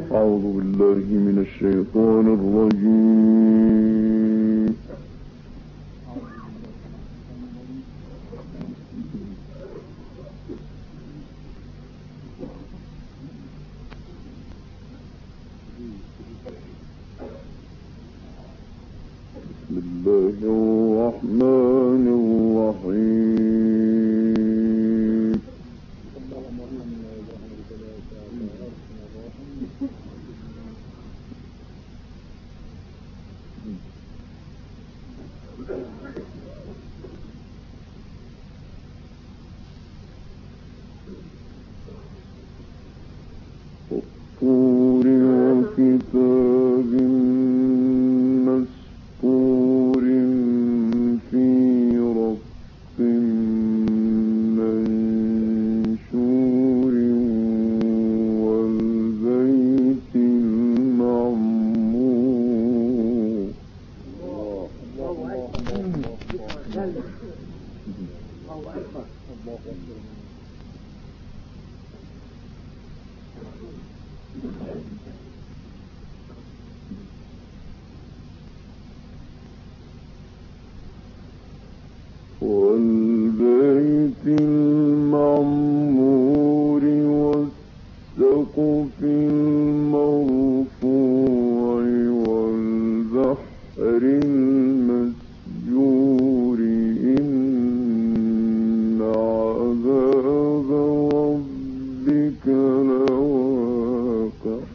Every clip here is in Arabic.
أعوذ بالله من الشيطان الرجيم. بسم الله الرحمن الرحيم. والطور وكتاب مسطور في رق منشور والبيت المعمور. والبيت المعمور والسقف المرفوع والبحر المسجور إن عذاب ربك لواقع.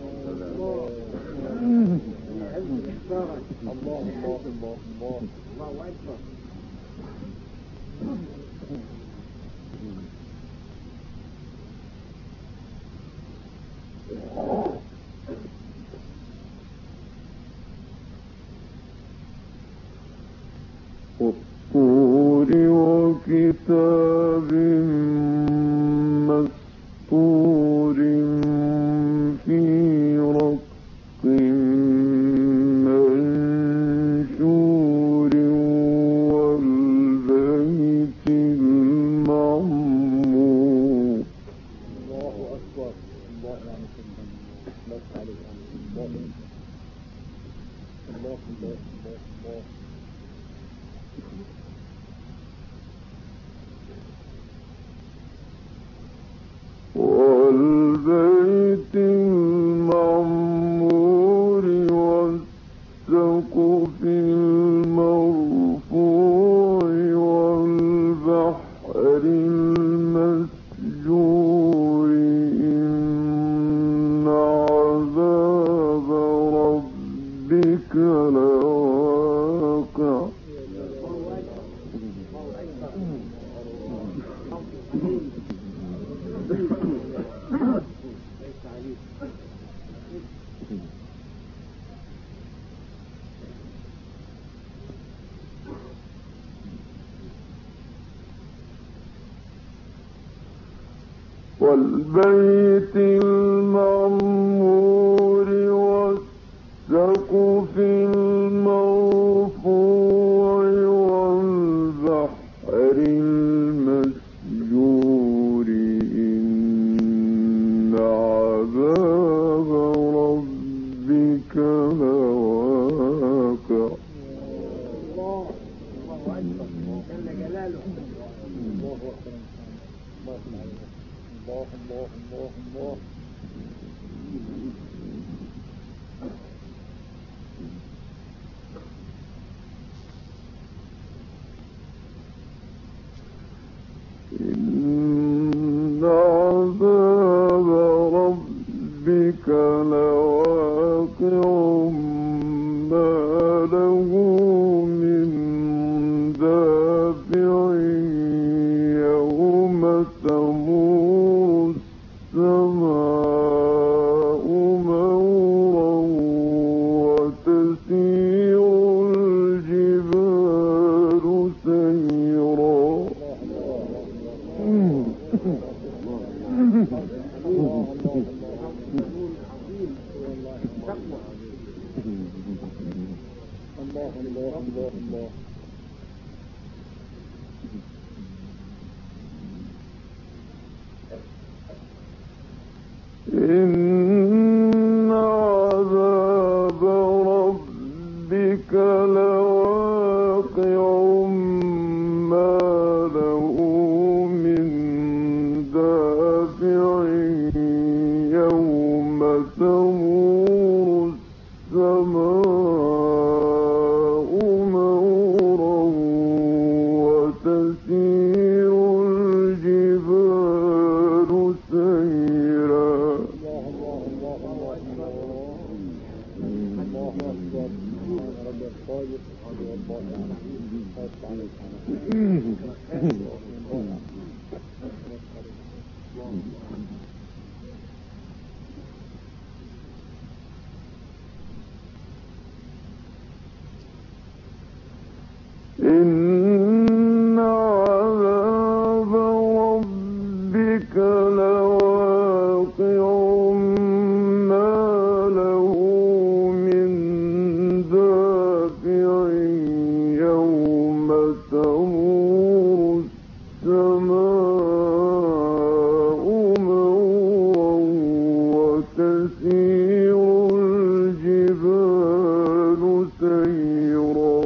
والطور وكتاب مسطور في رق منشور والبيت المعمور. الله أكبر. الله والبيت المعمور والسقف المرفوع والبحر المسجور إن عذاب ربك لواقع. والبيت المعمور والسقف المرفوع والبحر المسجور إن عذاب ربك لواقع. جل جلاله. الله. إن عذاب ربك لواقع ما له من دافع يوم تمور السماء مورا وتسير الجبال سيرا. الله. إن إن عذاب ربك لواقع ما له من دافع يوم تمور السماء مورا وتسير الجبال سيرا.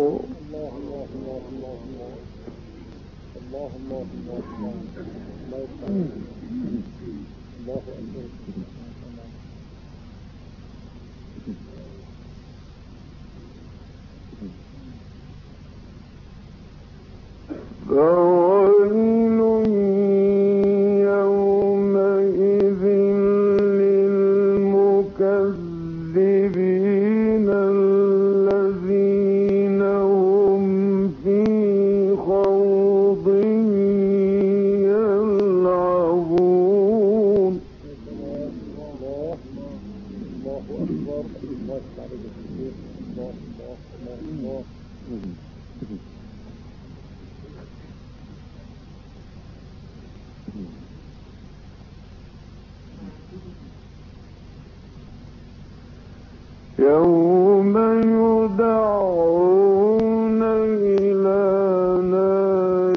فويل يومئذ للمكذبين الذين هم في خوض يلعبون. يوم يدعون إلى نار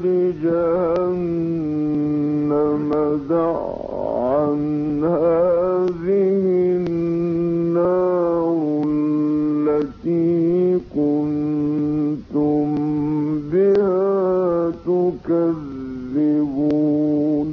جهنم دعا هذه النار التي كنتم بها تكذبون.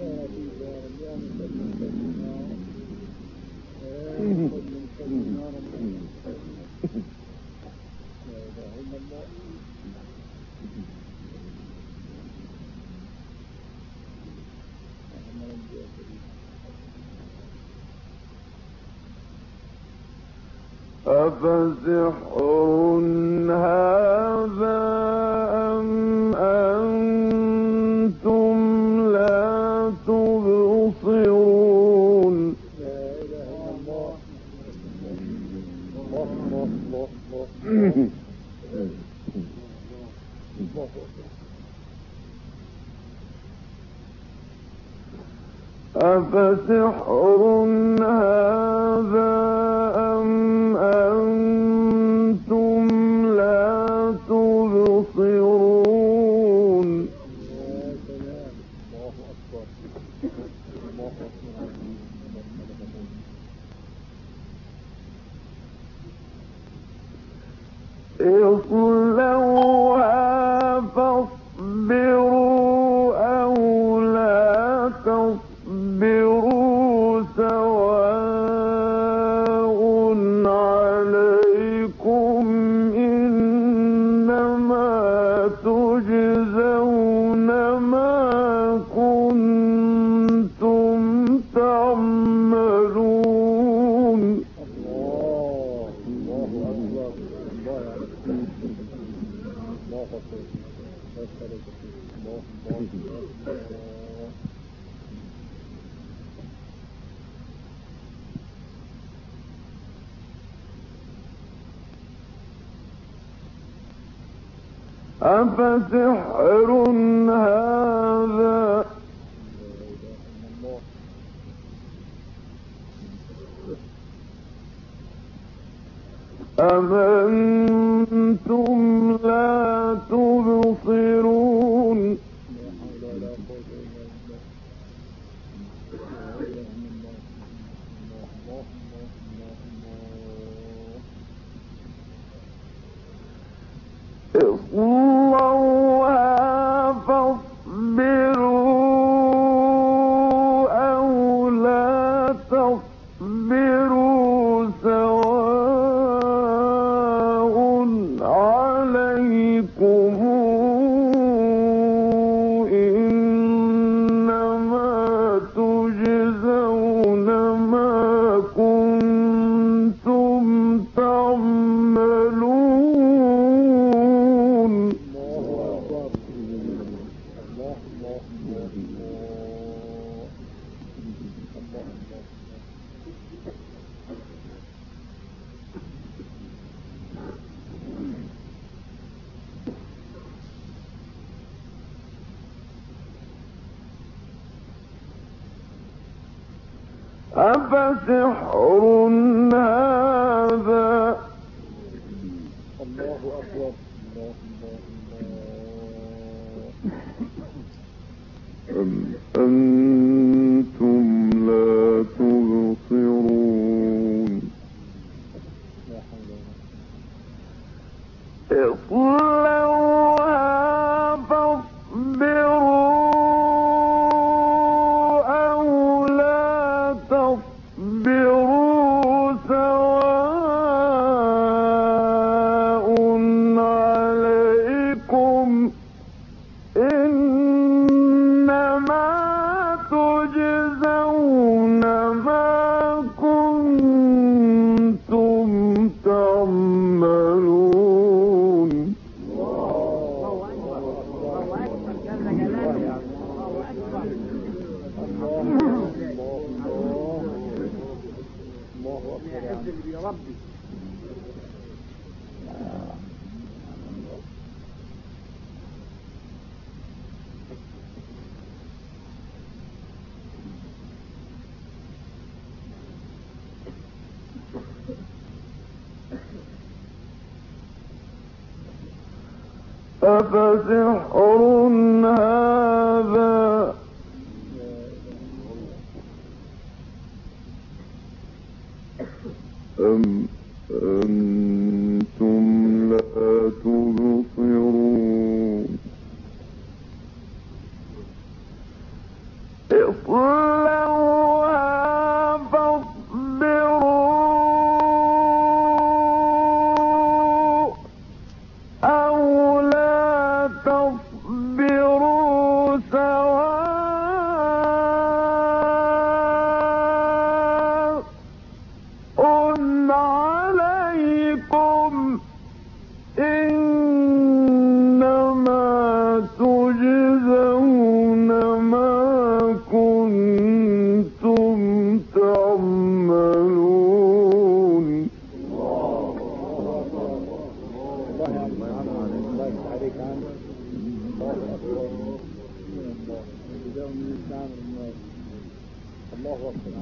أفسحر هذا أم أنتم لا تبصرون. أفسحر هذا أم أنتم لا تبصرون. اصلوها فاصبروا أو لا تصبروا سواء عليكم إنما تجزون ما كنتم تعملون. أفسحر هذا أم أنتم لا تبصرون. اصلوها فاصبروا أو لا تصبروا سواء عليكم أفسحر هذا الله أكبر أم أنتم لا تبصرون اصلوها فاصبروا أو لا تصبروا سواء عليكم إنما تجزون ما كنتم تعملون أفسحر هذا أم أنتم لا تبصرون اصلوها فاصبروا أو لا تصبروا سواء عليكم إنما تجزون ما كنتم تعملون الله أكبر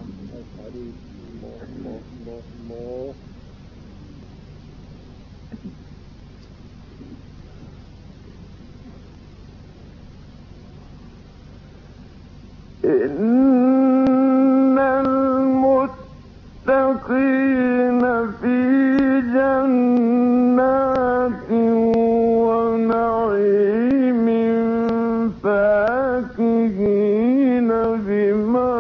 الله إن المتقين في جنات ونعيم فاكهين بما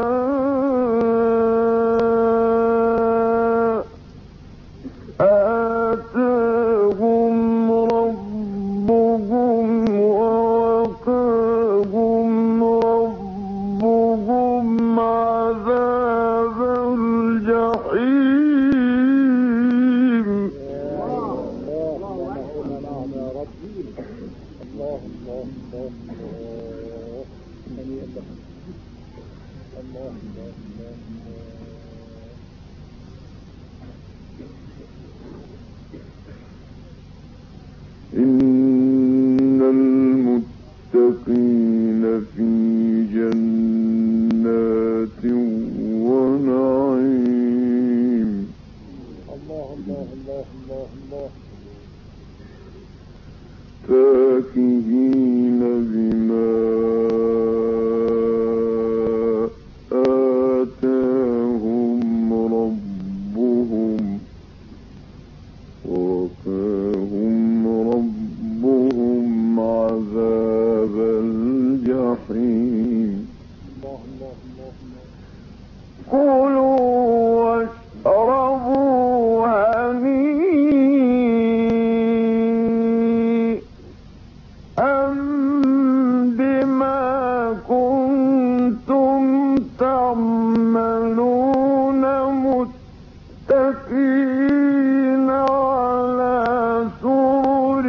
آتاهم ربهم ووقاهم ربهم عذاب الجحيم إن المتقين في جنات ونعيم فاكهين بما آتاهم ربهم ووقاهم ربهم عذاب الجحيم كلوا واشربوا هنيئا بما كنتم تعملون متكئين على سرر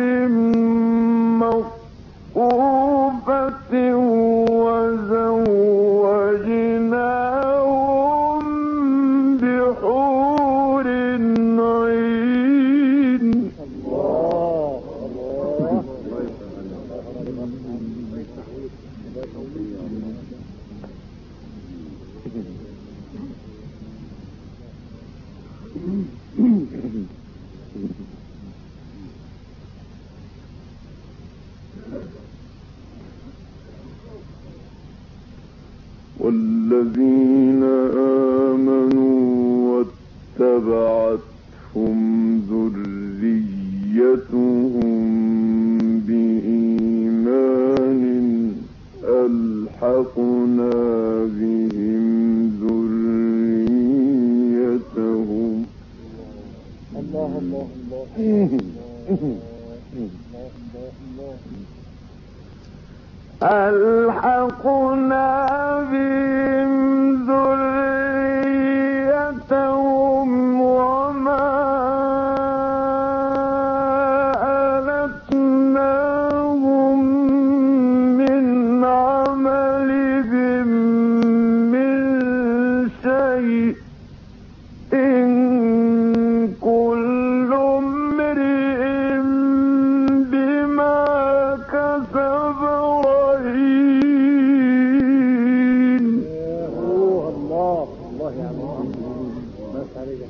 مصفوفة وزوجناهم بحور عين والذين آمنوا واتبعتهم ذريتهم بإيمان ألحقنا بهم ذريتهم. الله الله ألحقنا بهم ذريتهم وما ألتناهم من عملهم من شيء إن كل امرئ بما كسب رهين. الله الله يا عم بس عليك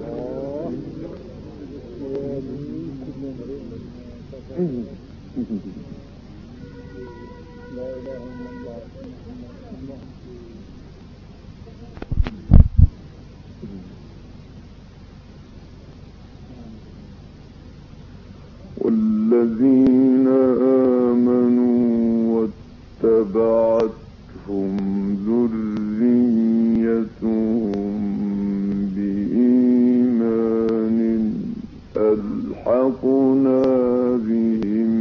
لا إله إلا الله. والذين آمنوا واتبعتهم ذريتهم بإيمان ألحقنا بهم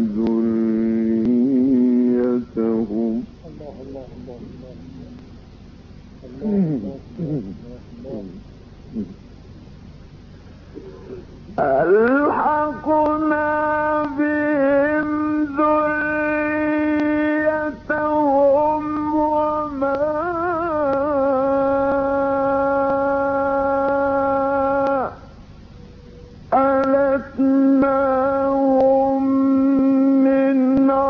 ذريتهم. الله الله الله ألحقنا بهم ذريتهم وما ألتناهم من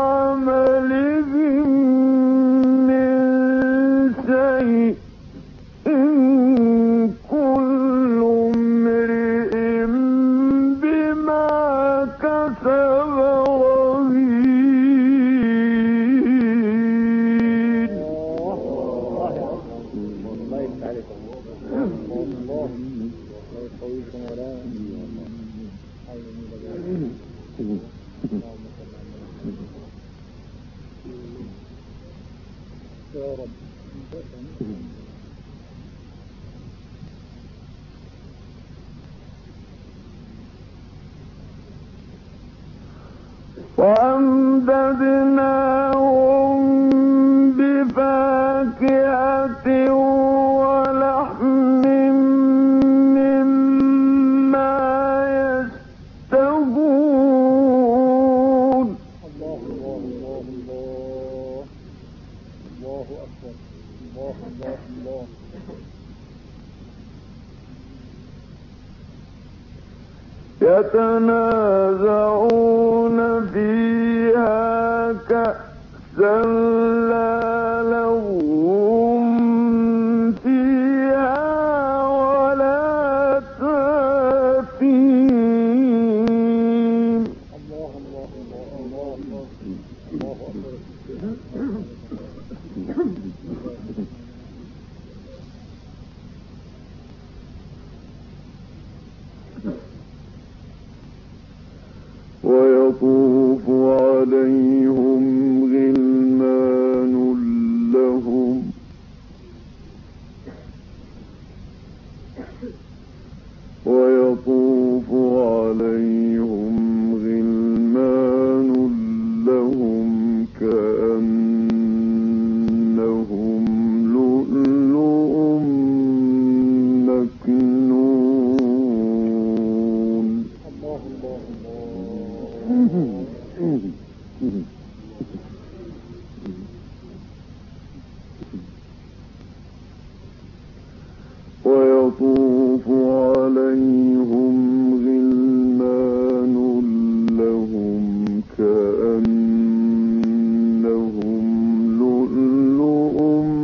عملهم من شيء إن كل امرئ بما كسب رهين. الله يفتح عليك. الله يقويكم ولا يا رب. وأمددناهم بفاكهة ولحم مما يشتهون. الله الله الله الله الله أكبر. الله الله الله يتنازعون فيها كأسا لا لغو فيها ولا تأثيم. الله الله الله الله الله أكبر. ويطوف عليهم غلمان لهم ويطوف عليهم غلمان لهم كأنهم لؤلؤ مكنون. الله الله ويطوف عليهم غلمان لهم كأنهم لؤلؤ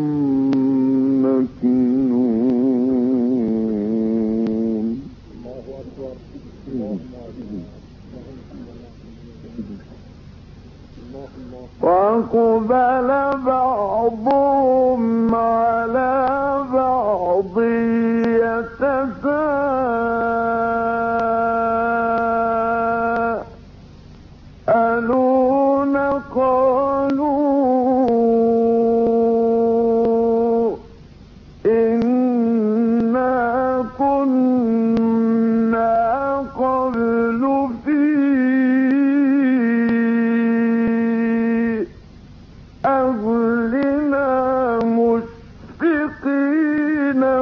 مكنون. الله أكبر. الله وأقبل بعضهم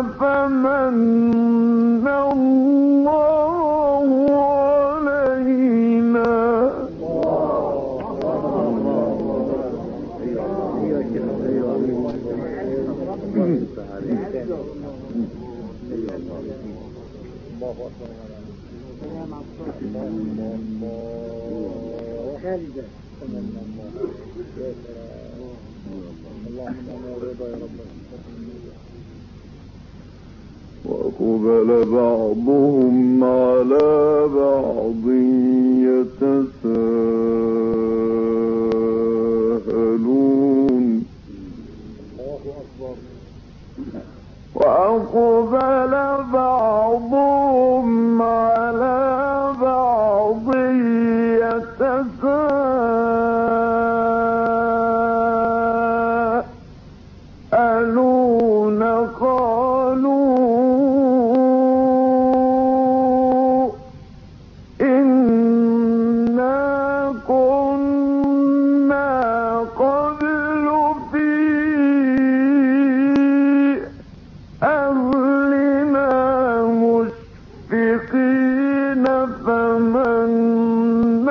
فمن الله علينا خالدة وأقبل بعضهم على بعض يتساءلون وأقبل بعضهم على بعض يتساءلون قالوا إنا كنا قبل في أهلنا مشفقين فمن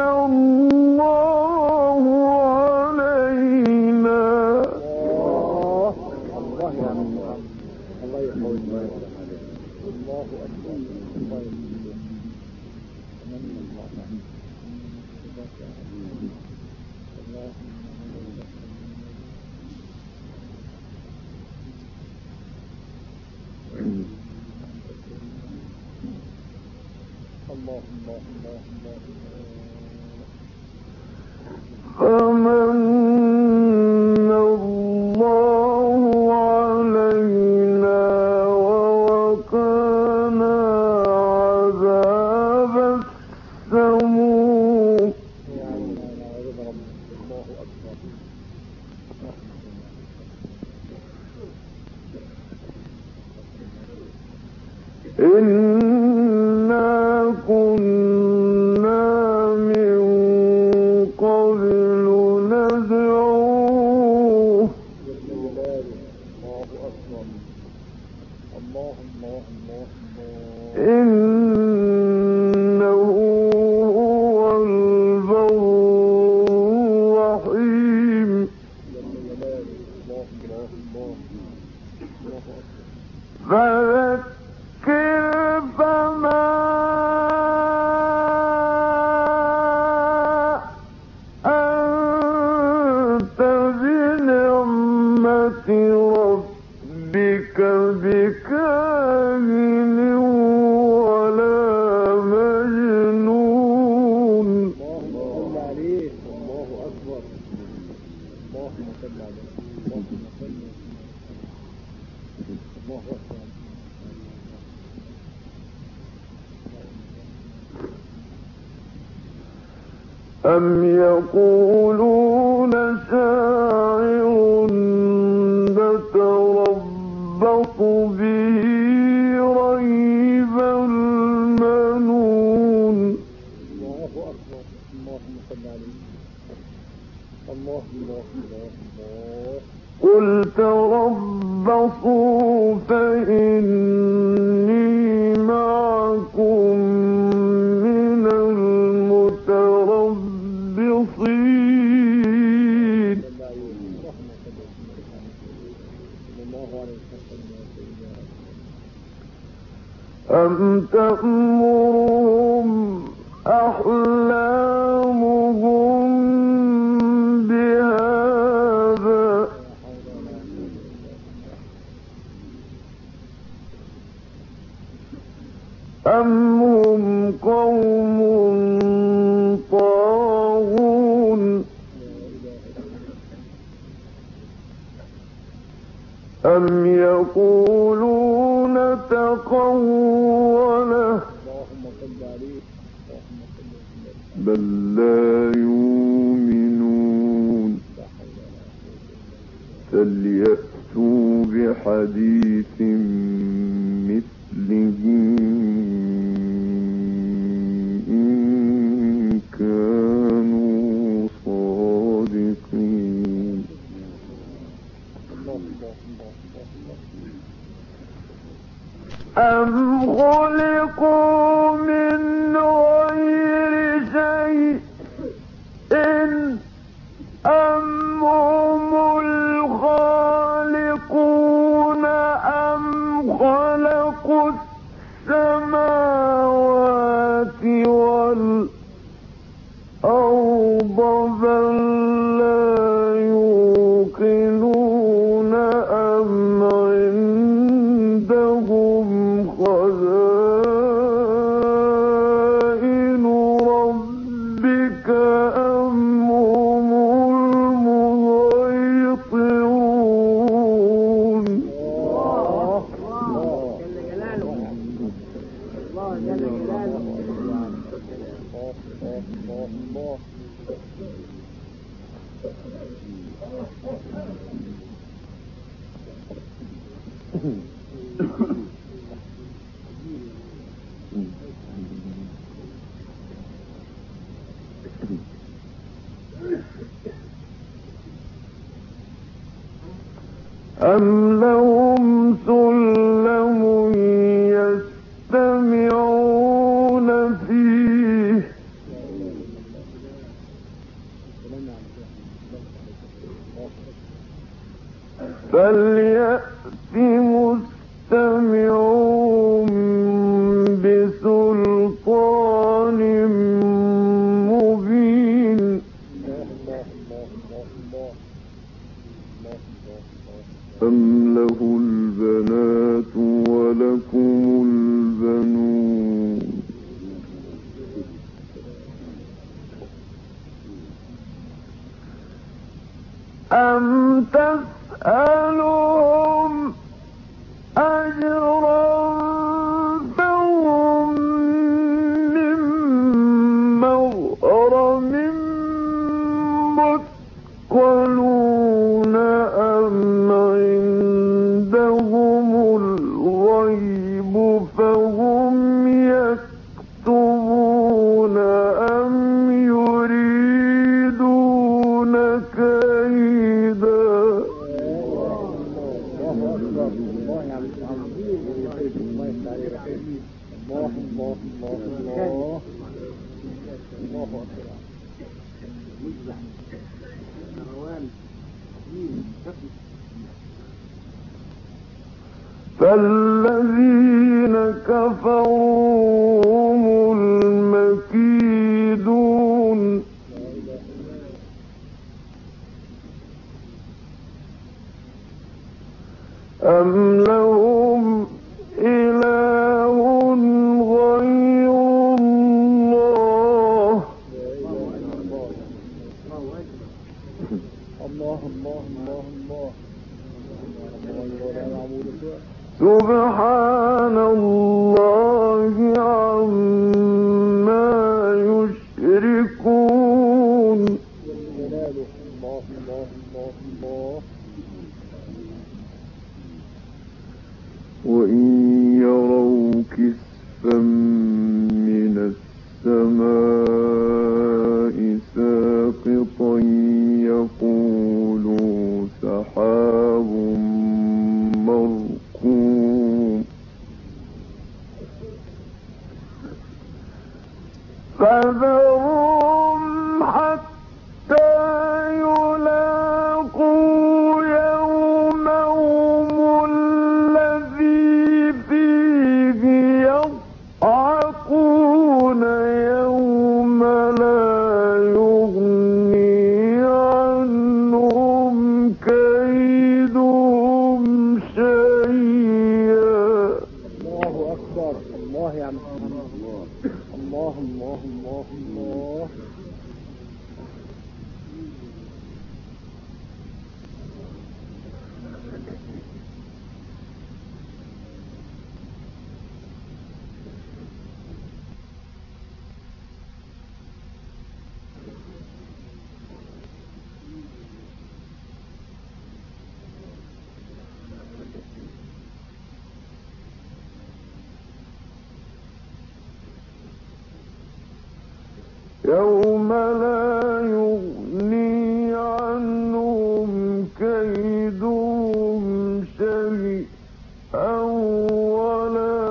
الله علينا الله يقول الله أكبر الله فمن الله علينا ووقانا عذاب السموم إنا كنا من قبل ندعوه إنه هو البر الرحيم فذكر فما أنت بنعمة ربك بكاهن ولا مجنون صل عليه الله أكبر اللهم صل عليه اللهم صل الله أكبر أم يقولون شاعر نتربص به ريب المنون الله أكبر اللهم صل عليه الله الله الله الله قل تربصوا فإني معكم من المتربصين أم تأمرهم أحلامهم بهذا أم هم قوم طاغون أم يقولون تقوله بل لا يؤمنون فليأتوا بحديث مثله إن كانوا صادقين أم خلقوا من غير شيء أم هم الخالقون أم خلقوا السماوات والأرض بل لا يوقنون أم عندهم خزائن ربك أم هم المسيطرون. أم لهم سلم يستمعون فيه فليأت مستمعون بسلطان مبين. أم له البنات ولكم البنون أم تسألهم أجرا فهم من مغرم مثقلون أم عندهم الغيب فهم يكتبون أم يريدون كيدا. فالذين كفروا هم المكيدون. أم لهم إله غير الله سبحان الله عما يشركون. وإن يروا كسفا من السماء ساقطا يقولوا سحاب مركوم فذرهم حتى يلاقوا يومهم الذي فيه يضحكون يوم لا يغني عنهم كيدهم شيئا. الله أكبر. الله يا محمد. الله الله الله الله. يوم لا يغني عنهم كيدهم شيئا ولا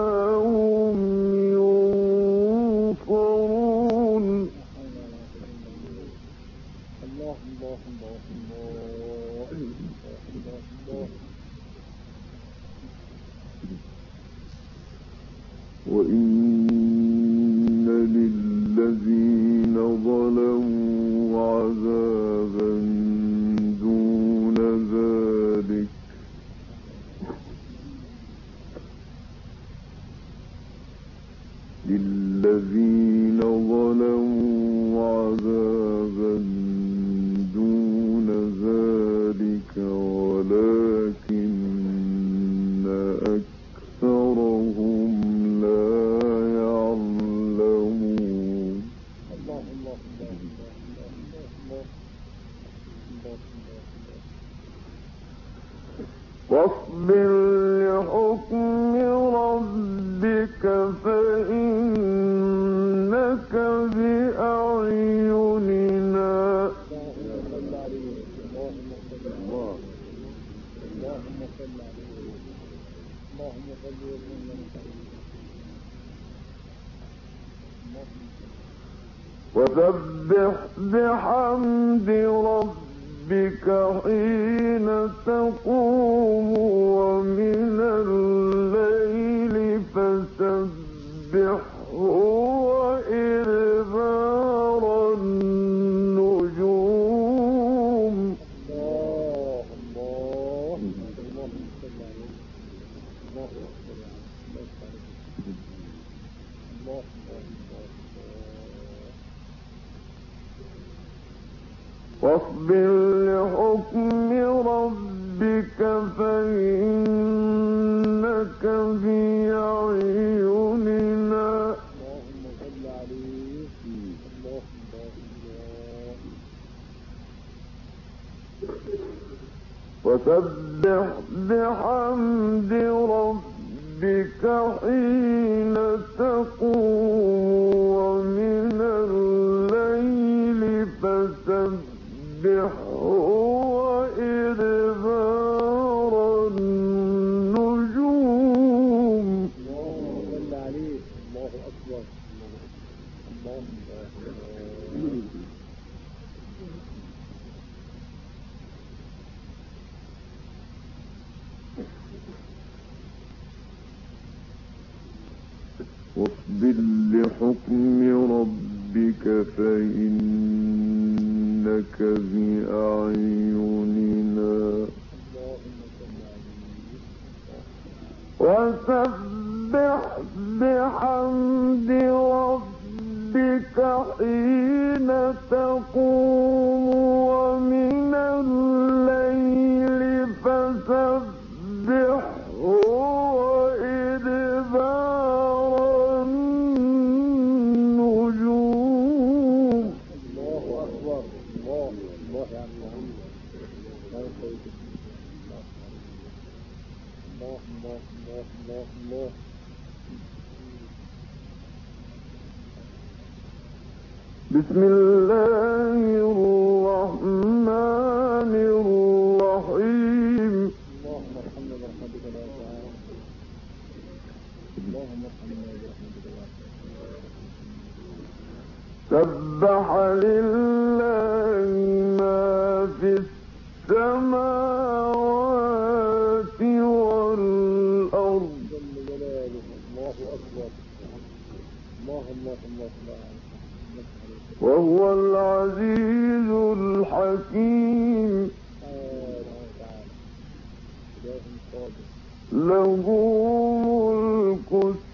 وإن للذين ظلموا عذابا دون ذلك ولكن أكثرهم لا يعلمون. واصبر لحكم ربك فإنك بأعيننا وسبح بحمد ربك حين تقوم ومن الليل فسبحه وإدبار النجوم. واصبر لحكم ربك فإنك بأعيننا وسبح بحمد ربك حين تقوم ومن الليل فسبحه وإدبار النجوم. الله أكبر. واصبر لحكم ربك فإنك بأعيننا وسبح بحمد ربك حين تقوم ومن الليل فسبحه وإدبار النجوم. الله أكبر. الله يا الله. بسم الله الرحمن الرحيم. اللهم ارحمنا برحمتك يا تعالى. اللهم ارحمنا برحمتك يا تعالى. سبح لله ما في السماوات والأرض. الله أكبر. الله وهو العزيز الحكيم. له ملك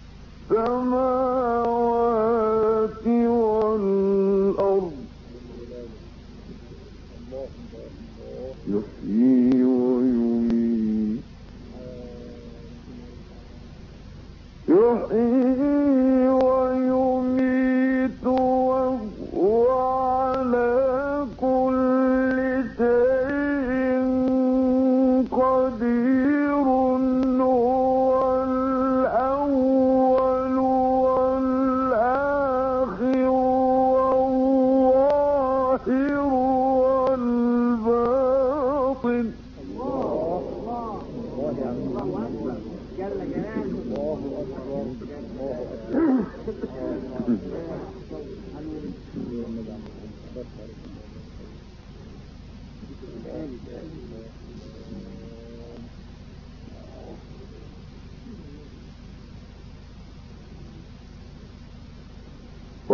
السماوات والأرض يحيي ويميت وهو على كل شيء قدير. هو الأول والآخر والظاهر والباطن. جل جلاله. الله أكبر.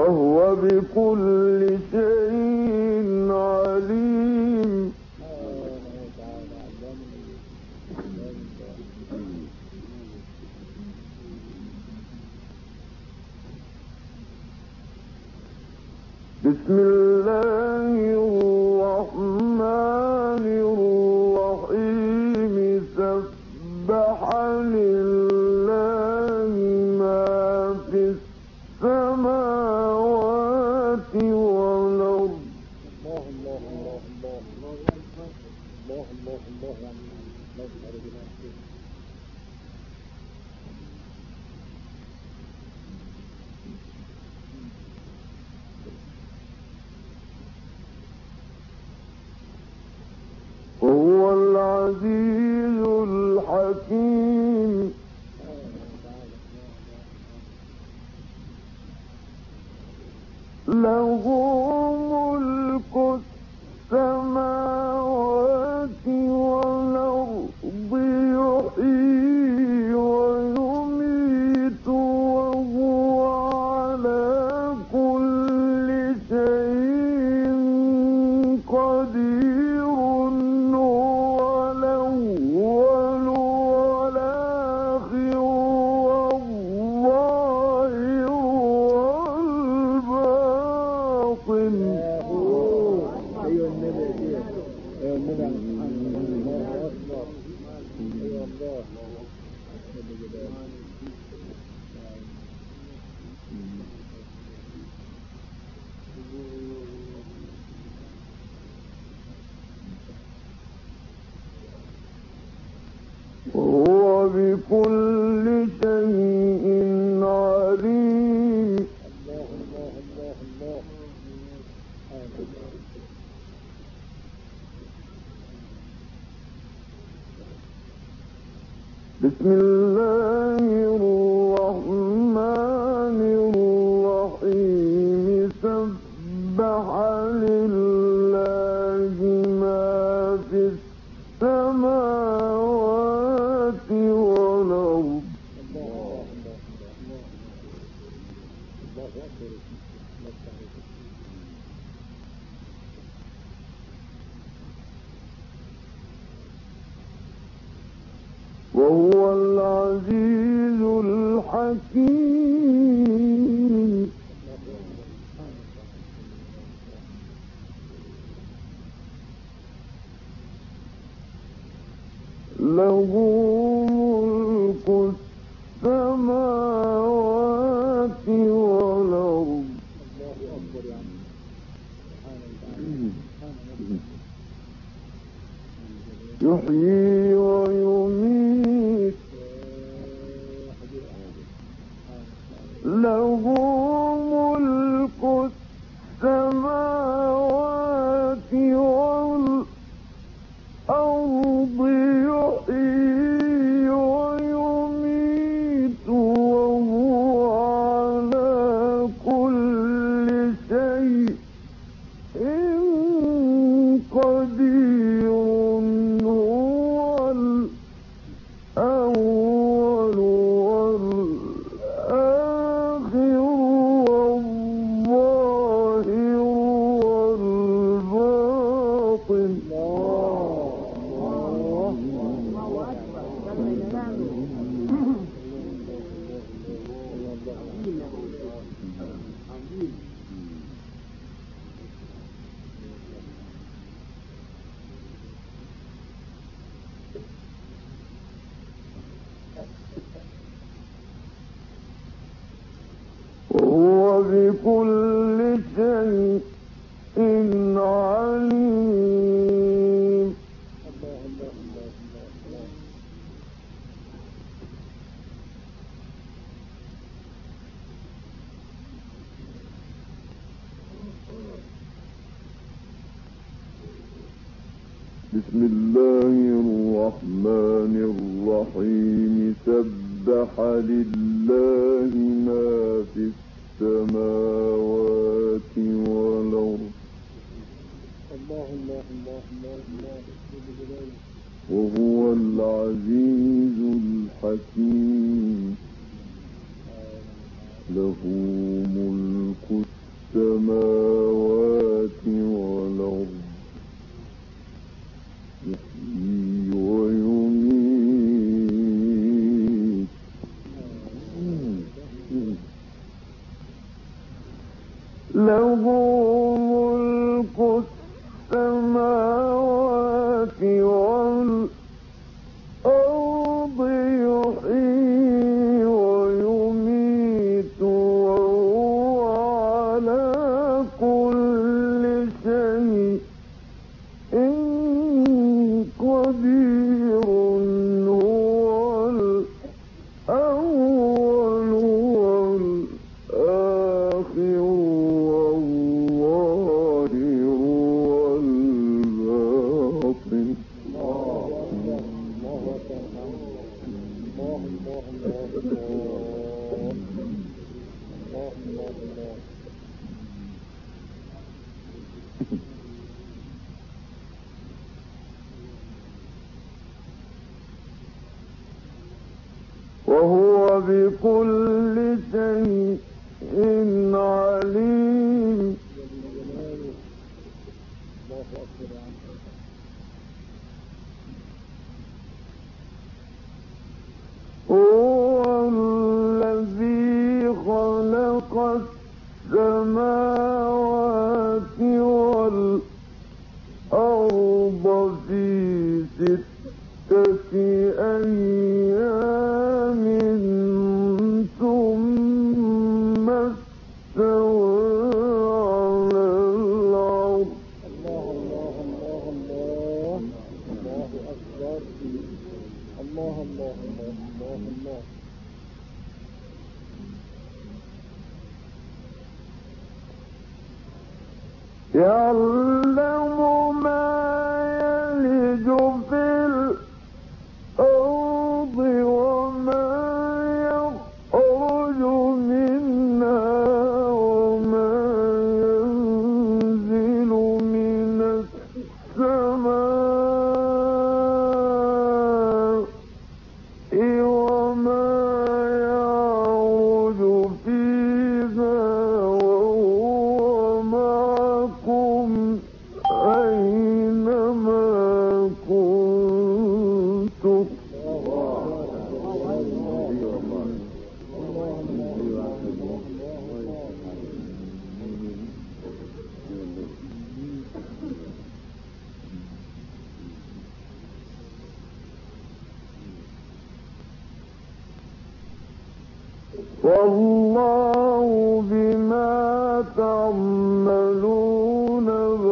وهو بكل شيء عليم. بسم الله الرحمن الرحيم. سبح لله ما في السماوات والأرض. وهو العزيز الحكيم. له ملك السماوات والأرض. يحيي ويميت وهو على كل شيء قدير. هو الأول والآخر والظاهر والباطن. أيها النبي، أيها النبي، الله أكبر. أيها الله. وهو بكل شيء عليم. بسم الله الرحمن الرحيم. سبح لله ما في السماوات والأرض. وهو العزيز الحكيم. له ملك السماوات والأرض. يحيي ويميت. له ملك السماوات والأرض. يحيي ويميت وهو على كل شيء قدير. هو الأول والآخر والظاهر والباطن. وهو بكل شيء عليم. بسم الله الرحمن الرحيم. سبح لله ما في السماوات والأرض. وهو العزيز الحكيم. له ملك السماوات والأرض يحيي ويميت له ملك السماوات والأرض يحيي ويميت وهو على كل شيء قدير هو الأول والآخر والظاهر والباطن وهو بكل شيء عليم هو الذي خلق السماوات والأرض في 6 أيام ثم استوى على العرش الله أكبر. الله الله الله الله الله. يعلم ما يلج في الأرض وما يخرج منها وما ينزل من السماء وما يعرج فيها وهو معكم أينما كنتم والله بما تعملون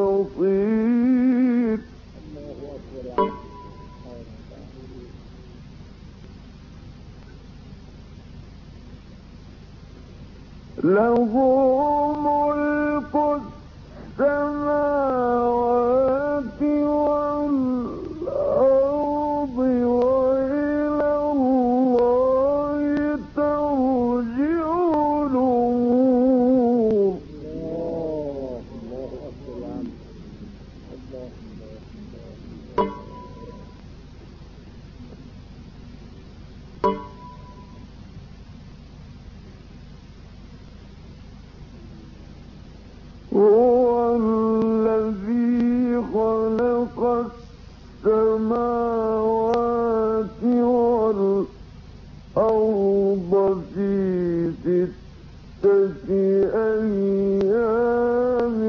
بصير له ملك السماوات والأرض وإلى الله ترجع الأمور هو الذي خلق السماوات والأرض في 6 أيام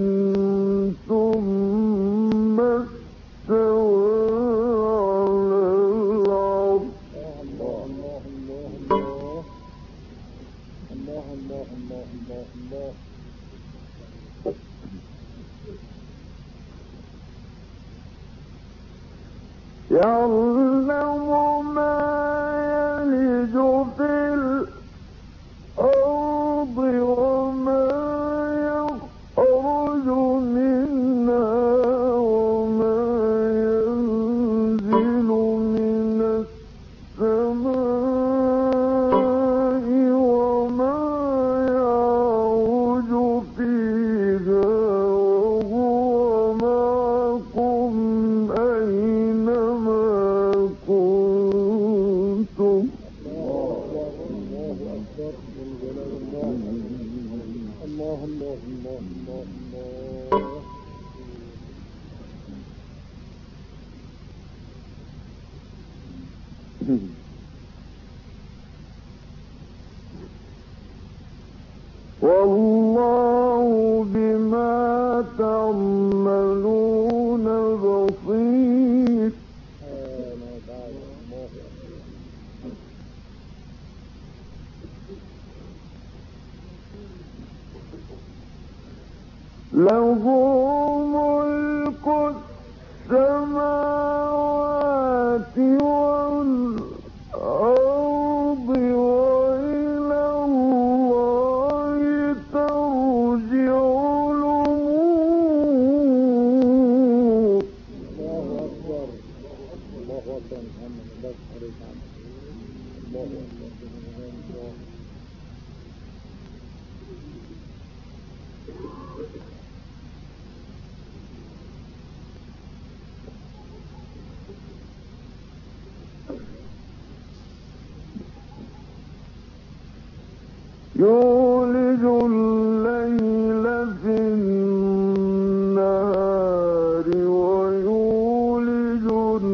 ثم استوى على العرش يعلم ما يلج في الأرض وما يخرج منها وما ينزل من السماء وما يعرج فيها وهو معكم أينما كنتم الله أكبر من جلال الله. الله الله الله الله الله. والله بما تعملون بصير. له ملك السماوات والأرض وإلى الله ترجع الأمور. الله أكبر. الله أكبر محمد. الله عليك عنه. الله أكبر. يولج الليل في النهار ويولج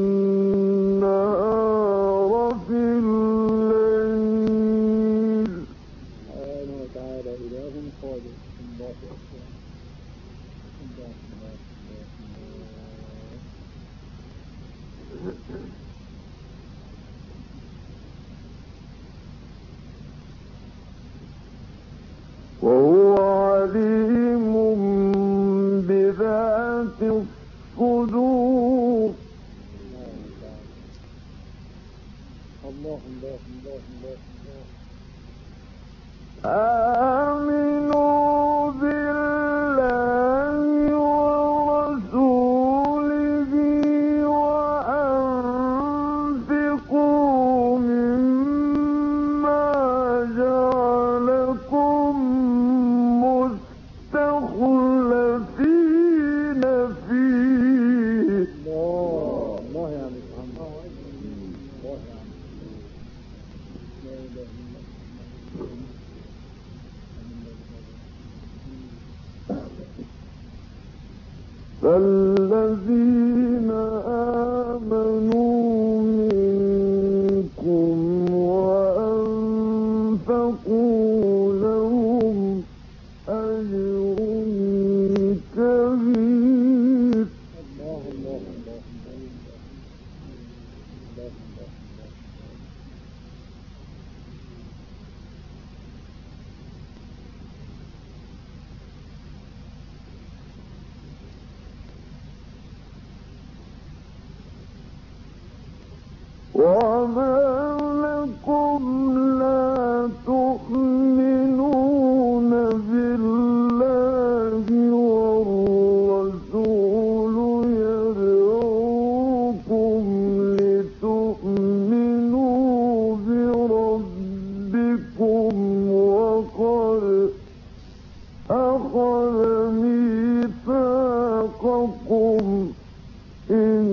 النهار في الليل. سبحانه وتعالى إله خالق. الله أكبر. الله الله الله. وهو عليم بذات الصدور. الله الله الله الله الله. آمنوا بالله ورسوله وأنفقوا مما جعلكم مستخلفين فيه. الله يا عم محمد. الله يا عم. لا إله إلا الله. فالذين آمنوا منكم وأنفقوا لهم أجر كبير. الله الله الله الله. وما لكم لا تؤمنون بالله والرسول يدعوكم لتؤمنوا بربكم وقد أخذ ميثاقكم إن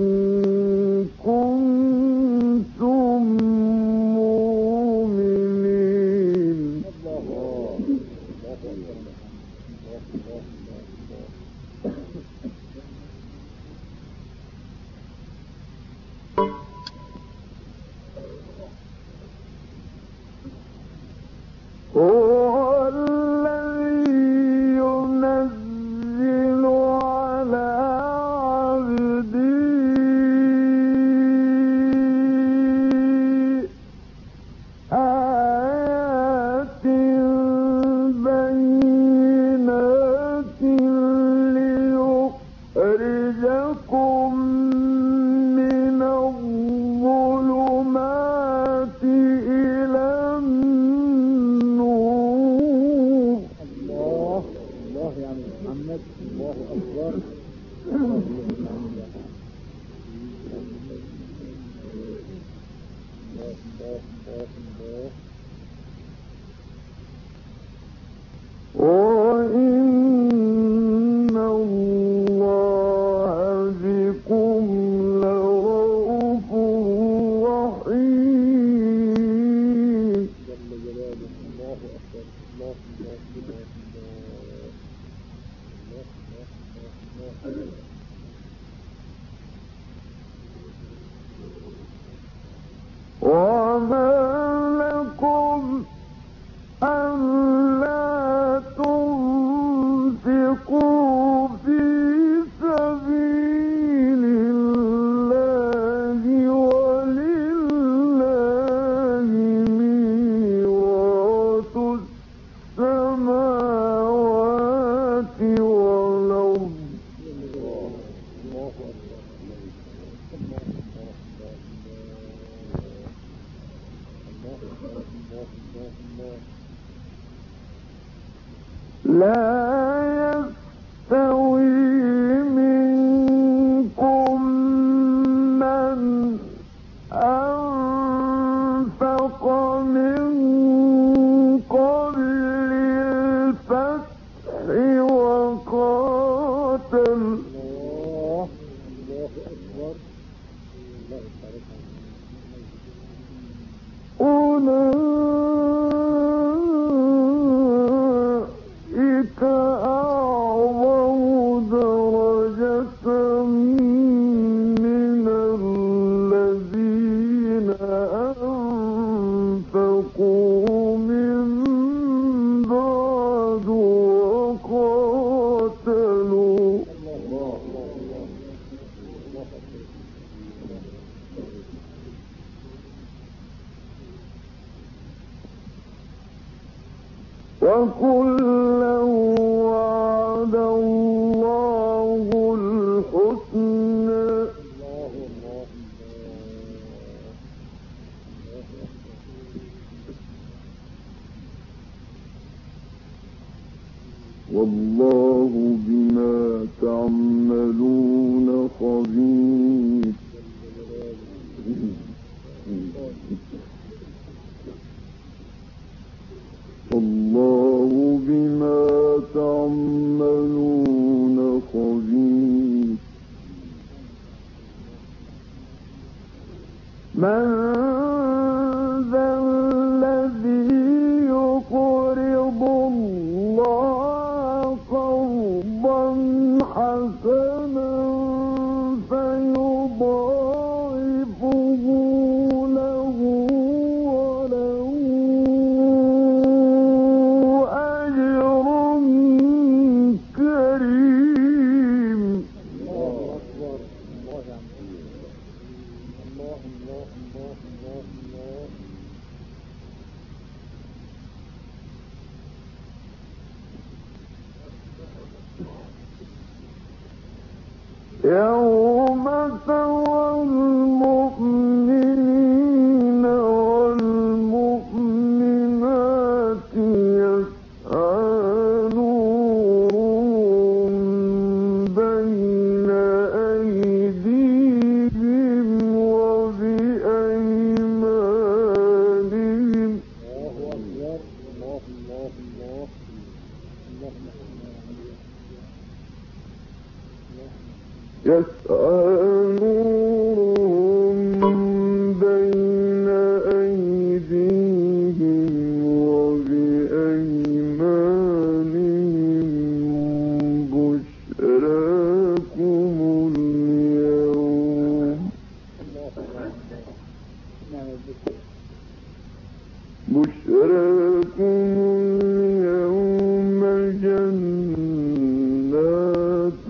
كنتم مؤمنين. هو الذي ينزل على عبده آيات بينات ليخرجكم من الظلمات إلى النور. الله الله يا عم محمد. الله أكبر. وإن الله بكم لرؤوف رحيم. جل جلاله. لا يستوي منكم من أنفق من قبل الفتح وقاتل أولئك أعظم درجة من الذين أنفقوا من بعد وقاتلوا وكلا وعد الله الحسنى والله بما تعملون خبير والله بما تعملون خبير من ذا الذي يقرض الله قرضا حسنا فيضاعفه له وله أجر كريم. يوم ترى المؤمنين والمؤمنات يسعى نورهم بين أيديهم وبأيمانهم يسعى نورهم بين أيديهم وبأيمانهم بشراكم اليوم جنات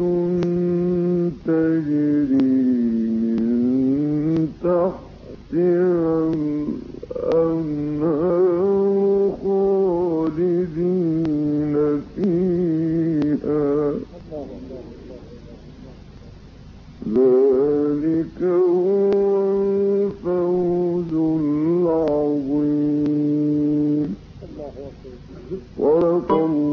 تجري من تحتها الأنهار خالدين فيها ذلك هو الفوز العظيم. صدق الله.